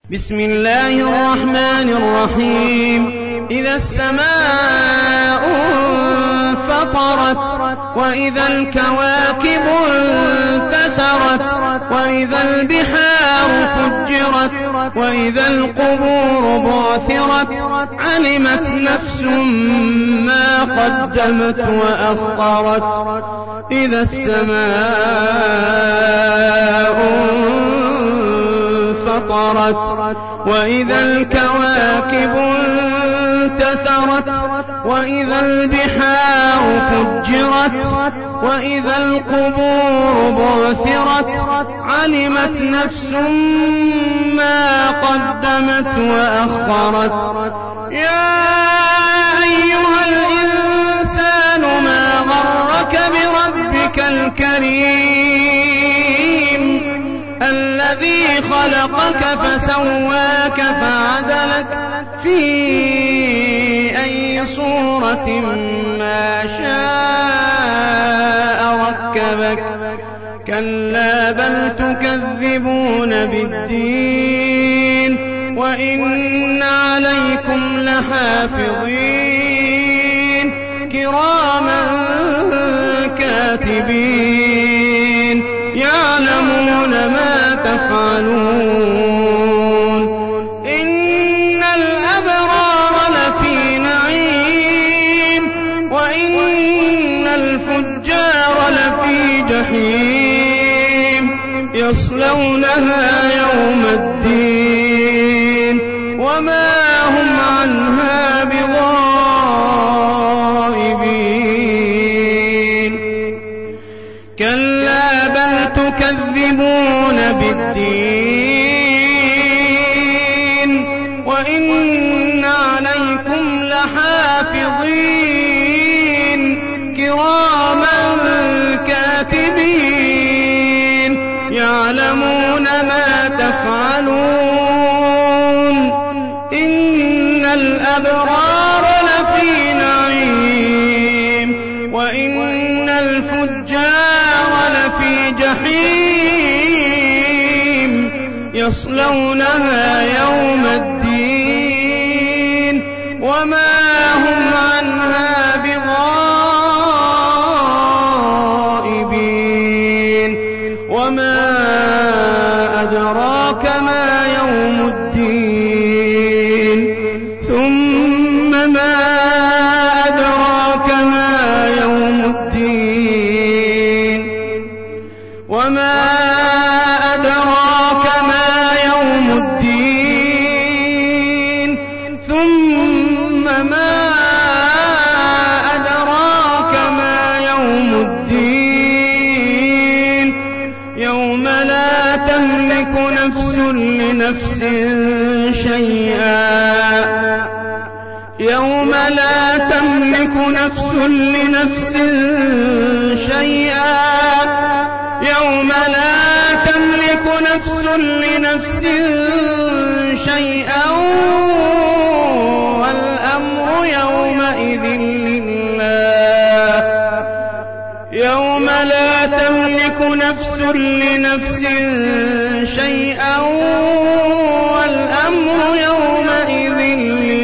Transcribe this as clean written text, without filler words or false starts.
بسم الله الرحمن الرحيم. إذا السماء انفطرت وإذا الكواكب انتثرت وإذا البحار فجرت وإذا القبور بعثرت علمت نفس ما قدمت وأخرت. إذا السماء انفطرت وإذا الكواكب انتثرت وإذا البحار فجرت وإذا القبور بعثرت علمت نفس ما قدمت وأخرت. يا أيها الإنسان ما غرك بربك الكريم الذي خلقك فسواك فعدلك في أي صورة ما شاء ركبك. كلا بل تكذبون بالدين وإن عليكم لحافظين كراما كاتبين يعلمون ما تفعلون. إن الأبرار لفي نعيم وإن الفجار لفي جحيم يصلونها يوم الدين وما هم عنها بغائبين. كلا بل تكذبون بالدين وإن عليكم لحافظين كراما كاتبين يعلمون ما تفعلون. إن الأبرار لفي نعيم وإن الفجار لفي جحيم يصلونها يوم الدين وما هم عنها بغائبين. وما أدراك ما يوم الدين ثم ما أدراك ما يوم الدين وما أدراك ما يوم الدين ثم ما أدراك ما يوم الدين يوم لا تملك نفس لنفس شيئا يوم لا تملك نفس لنفس شيئا يوم لا تملك نفس لنفس شيئا والأمر يومئذ لله. يوم لا تملك نفس لنفس شيئا والأمر يومئذ لله.